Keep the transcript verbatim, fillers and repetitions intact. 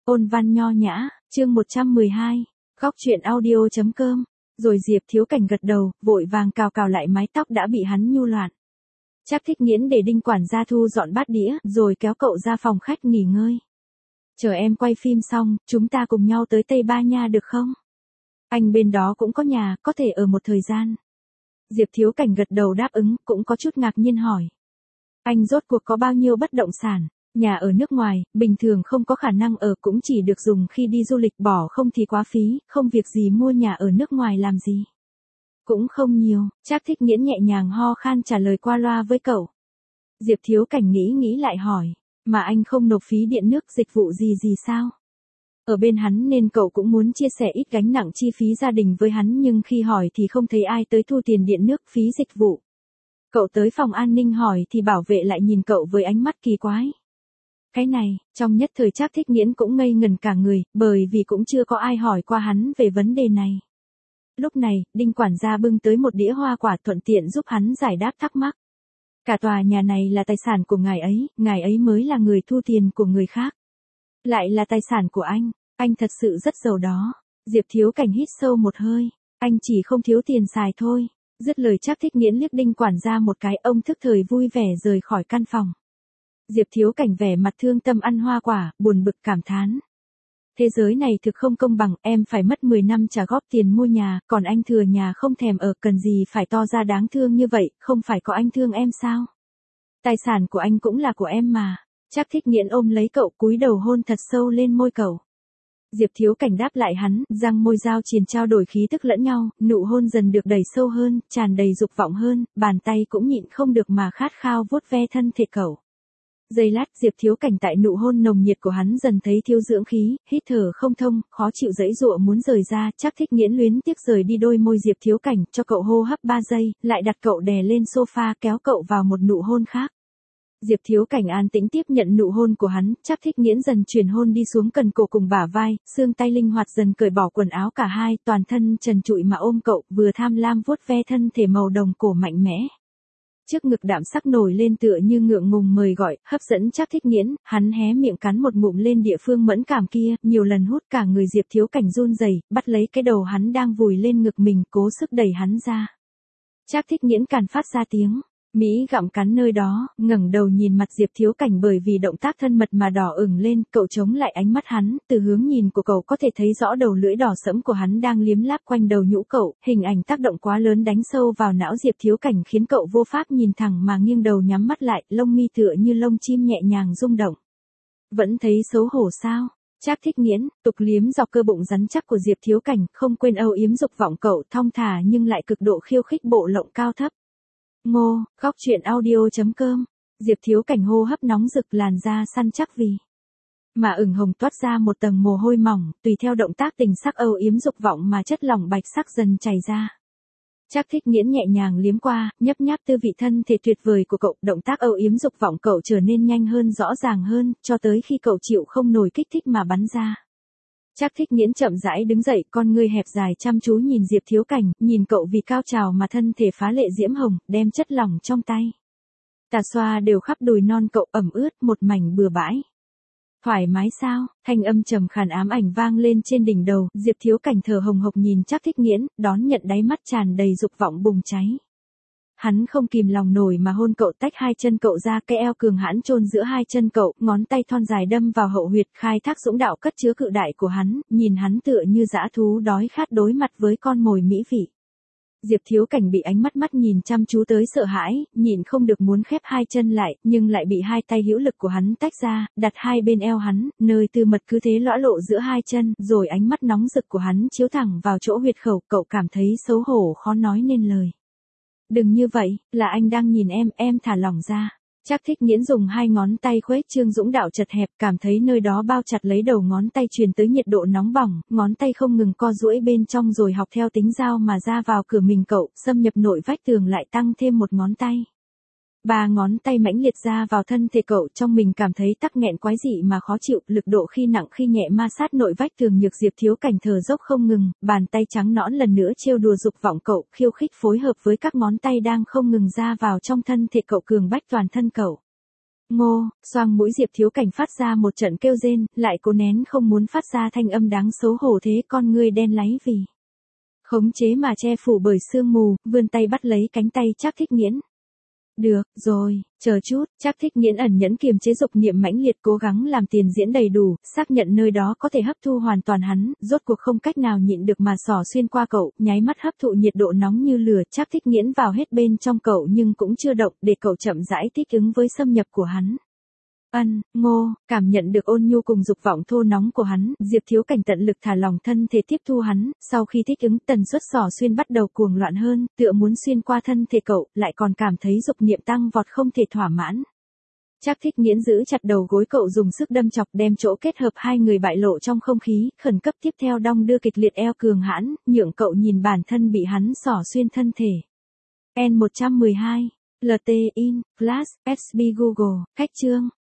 Ôn văn nho nhã, chương một trăm mười hai, góc chuyện audio chấm com. Rồi Diệp Thiếu Cảnh gật đầu, vội vàng cào cào lại mái tóc đã bị hắn nhu loạn. Chắc Thích Nghiễn để Đinh quản gia thu dọn bát đĩa, rồi kéo cậu ra phòng khách nghỉ ngơi. Chờ em quay phim xong, chúng ta cùng nhau tới Tây Ba Nha được không? Anh bên đó cũng có nhà, có thể ở một thời gian. Diệp Thiếu Cảnh gật đầu đáp ứng, cũng có chút ngạc nhiên hỏi. Anh rốt cuộc có bao nhiêu bất động sản? Nhà ở nước ngoài, bình thường không có khả năng ở, cũng chỉ được dùng khi đi du lịch, bỏ không thì quá phí, không việc gì mua nhà ở nước ngoài làm gì. Cũng không nhiều, Trác Thích Nghiễn nhẹ nhàng ho khan trả lời qua loa với cậu. Diệp Thiếu Cảnh nghĩ nghĩ lại hỏi, mà anh không nộp phí điện nước dịch vụ gì gì sao? Ở bên hắn nên cậu cũng muốn chia sẻ ít gánh nặng chi phí gia đình với hắn, nhưng khi hỏi thì không thấy ai tới thu tiền điện nước phí dịch vụ. Cậu tới phòng an ninh hỏi thì bảo vệ lại nhìn cậu với ánh mắt kỳ quái. Cái này, trong nhất thời Trác Thích Nghiễn cũng ngây ngần cả người, bởi vì cũng chưa có ai hỏi qua hắn về vấn đề này. Lúc này, Đinh quản gia bưng tới một đĩa hoa quả thuận tiện giúp hắn giải đáp thắc mắc. Cả tòa nhà này là tài sản của ngài ấy, ngài ấy mới là người thu tiền của người khác. Lại là tài sản của anh, anh thật sự rất giàu đó. Diệp Thiếu Cảnh hít sâu một hơi, anh chỉ không thiếu tiền xài thôi. Dứt lời Trác Thích Nghiễn liếc Đinh quản gia một cái, ông thức thời vui vẻ rời khỏi căn phòng. Diệp Thiếu Cảnh vẻ mặt thương tâm ăn hoa quả, buồn bực cảm thán. Thế giới này thực không công bằng, em phải mất mười năm trả góp tiền mua nhà, còn anh thừa nhà không thèm ở, cần gì phải to ra đáng thương như vậy, không phải có anh thương em sao? Tài sản của anh cũng là của em mà. Trác Thích Nghiễn ôm lấy cậu, cúi đầu hôn thật sâu lên môi cậu. Diệp Thiếu Cảnh đáp lại hắn, răng môi giao triền trao đổi khí tức lẫn nhau, nụ hôn dần được đẩy sâu hơn, tràn đầy dục vọng hơn, bàn tay cũng nhịn không được mà khát khao vuốt ve thân thể cậu. Giây lát, Diệp Thiếu Cảnh tại nụ hôn nồng nhiệt của hắn dần thấy thiếu dưỡng khí, hít thở không thông, khó chịu giãy giụa muốn rời ra. Trác Thích Nghiễn luyến tiếc rời đi đôi môi Diệp Thiếu Cảnh, cho cậu hô hấp ba giây, lại đặt cậu đè lên sofa, kéo cậu vào một nụ hôn khác. Diệp Thiếu Cảnh an tĩnh tiếp nhận nụ hôn của hắn, Trác Thích Nghiễn dần chuyển hôn đi xuống cần cổ cùng bả vai, xương tay linh hoạt dần cởi bỏ quần áo cả hai, toàn thân trần trụi mà ôm cậu, vừa tham lam vuốt ve thân thể màu đồng cổ mạnh mẽ. Trước ngực đạm sắc nổi lên tựa như ngượng ngùng mời gọi, hấp dẫn Trác Thích Nghiễn, hắn hé miệng cắn một ngụm lên địa phương mẫn cảm kia, nhiều lần hút cả người Diệp Thiếu Cảnh run rẩy, bắt lấy cái đầu hắn đang vùi lên ngực mình, cố sức đẩy hắn ra. Trác Thích Nghiễn càn phát ra tiếng Mỹ gặm cắn nơi đó, ngẩng đầu nhìn mặt Diệp Thiếu Cảnh, bởi vì động tác thân mật mà đỏ ửng lên, cậu chống lại ánh mắt hắn, từ hướng nhìn của cậu có thể thấy rõ đầu lưỡi đỏ sẫm của hắn đang liếm láp quanh đầu nhũ cậu, hình ảnh tác động quá lớn đánh sâu vào não Diệp Thiếu Cảnh khiến cậu vô pháp nhìn thẳng mà nghiêng đầu nhắm mắt lại, lông mi tựa như lông chim nhẹ nhàng rung động. Vẫn thấy xấu hổ sao? Trác Thích Nghiễn tục liếm dọc cơ bụng rắn chắc của Diệp Thiếu Cảnh, không quên âu yếm dục vọng cậu, thong thả nhưng lại cực độ khiêu khích bộ lộng cao thấp. Ngô, góc chuyện audio chấm com. Diệp Thiếu Cảnh hô hấp nóng rực, làn da săn chắc vì mà ửng hồng toát ra một tầng mồ hôi mỏng, tùy theo động tác tình sắc âu yếm dục vọng mà chất lỏng bạch sắc dần chảy ra. Trác Thích Nghiễn nhẹ nhàng liếm qua, nhấp nháp tư vị thân thể tuyệt vời của cậu, động tác âu yếm dục vọng cậu trở nên nhanh hơn, rõ ràng hơn, cho tới khi cậu chịu không nổi kích thích mà bắn ra. Trác Thích Nghiễn chậm rãi đứng dậy, con ngươi hẹp dài chăm chú nhìn Diệp Thiếu Cảnh, nhìn cậu vì cao trào mà thân thể phá lệ diễm hồng, đem chất lỏng trong tay tà xoa đều khắp đùi non cậu, ẩm ướt, một mảnh bừa bãi. Thoải mái sao? Thanh âm trầm khàn ám ảnh vang lên trên đỉnh đầu, Diệp Thiếu Cảnh thở hồng hộc nhìn Trác Thích Nghiễn, đón nhận đáy mắt tràn đầy dục vọng bùng cháy. Hắn không kìm lòng nổi mà hôn cậu, tách hai chân cậu ra, cái eo cường hãn chôn giữa hai chân cậu, ngón tay thon dài đâm vào hậu huyệt, khai thác dũng đạo cất chứa cự đại của hắn, nhìn hắn tựa như dã thú đói khát đối mặt với con mồi mỹ vị. Diệp Thiếu Cảnh bị ánh mắt mắt nhìn chăm chú tới sợ hãi, nhịn không được muốn khép hai chân lại, nhưng lại bị hai tay hữu lực của hắn tách ra, đặt hai bên eo hắn, nơi tư mật cứ thế lõa lộ giữa hai chân, rồi ánh mắt nóng rực của hắn chiếu thẳng vào chỗ huyệt khẩu, cậu cảm thấy xấu hổ khó nói nên lời. Đừng như vậy, là anh đang nhìn em, em thả lỏng ra. Trác Thích Nghiễn dùng hai ngón tay khuếch trương dũng đạo chật hẹp, cảm thấy nơi đó bao chặt lấy đầu ngón tay truyền tới nhiệt độ nóng bỏng, ngón tay không ngừng co duỗi bên trong rồi học theo tính dao mà ra vào cửa mình cậu, xâm nhập nội vách tường lại tăng thêm một ngón tay. Ba ngón tay mãnh liệt ra vào thân thể cậu, trong mình cảm thấy tắc nghẹn quái dị mà khó chịu, lực độ khi nặng khi nhẹ ma sát nội vách tường nhược. Diệp Thiếu Cảnh thở dốc không ngừng, bàn tay trắng nõn lần nữa trêu đùa dục vọng cậu, khiêu khích phối hợp với các ngón tay đang không ngừng ra vào trong thân thể cậu, cường bách toàn thân cậu. Ngô, xoang mũi Diệp Thiếu Cảnh phát ra một trận kêu rên, lại cố nén không muốn phát ra thanh âm đáng xấu hổ thế con ngươi đen láy vì khống chế mà che phủ bởi sương mù, vươn tay bắt lấy cánh tay Trác Thích Nghiễn. Được, rồi, chờ chút, Trác Thích Nghiễn ẩn nhẫn kiềm chế dục niệm mãnh liệt cố gắng làm tiền diễn đầy đủ, xác nhận nơi đó có thể hấp thu hoàn toàn hắn, rốt cuộc không cách nào nhịn được mà xỏ xuyên qua cậu, nháy mắt hấp thụ nhiệt độ nóng như lửa, Trác Thích Nghiễn vào hết bên trong cậu nhưng cũng chưa động để cậu chậm rãi thích ứng với xâm nhập của hắn. Ân, Ngô, cảm nhận được ôn nhu cùng dục vọng thô nóng của hắn, Diệp Thiếu Cảnh tận lực thả lỏng thân thể tiếp thu hắn, sau khi thích ứng tần suất xỏ xuyên bắt đầu cuồng loạn hơn, tựa muốn xuyên qua thân thể cậu, lại còn cảm thấy dục niệm tăng vọt không thể thỏa mãn. Trác Thích Nghiễn giữ chặt đầu gối cậu dùng sức đâm chọc đem chỗ kết hợp hai người bại lộ trong không khí, khẩn cấp tiếp theo đong đưa kịch liệt eo cường hãn, nhượng cậu nhìn bản thân bị hắn xỏ xuyên thân thể. N một trăm mười hai, lờ tê in, Flash, ét bê Google, cách chương.